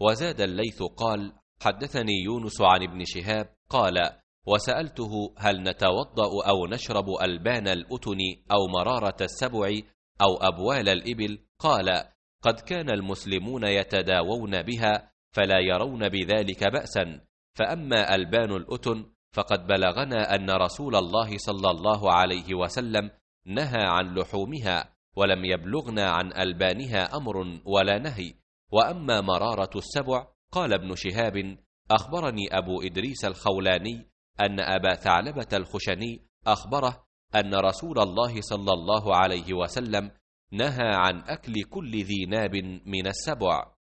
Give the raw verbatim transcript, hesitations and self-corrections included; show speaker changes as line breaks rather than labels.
وزاد الليث قال: حدثني يونس عن ابن شهاب قال: وسألته: هل نتوضأ أو نشرب ألبان الأتن أو مرارة السبع أو أبوال الإبل؟ قال: قد كان المسلمون يتداوون بها فلا يرون بذلك بأسا، فأما ألبان الأتن فقد بلغنا أن رسول الله صلى الله عليه وسلم نهى عن لحومها، ولم يبلغنا عن ألبانها أمر ولا نهي. وأما مرارة السبع، قال ابن شهاب: أخبرني أبو إدريس الخولاني أن أبا ثعلبة الخشني أخبره أن رسول الله صلى الله عليه وسلم نهى عن أكل كل ذي ناب من السبع.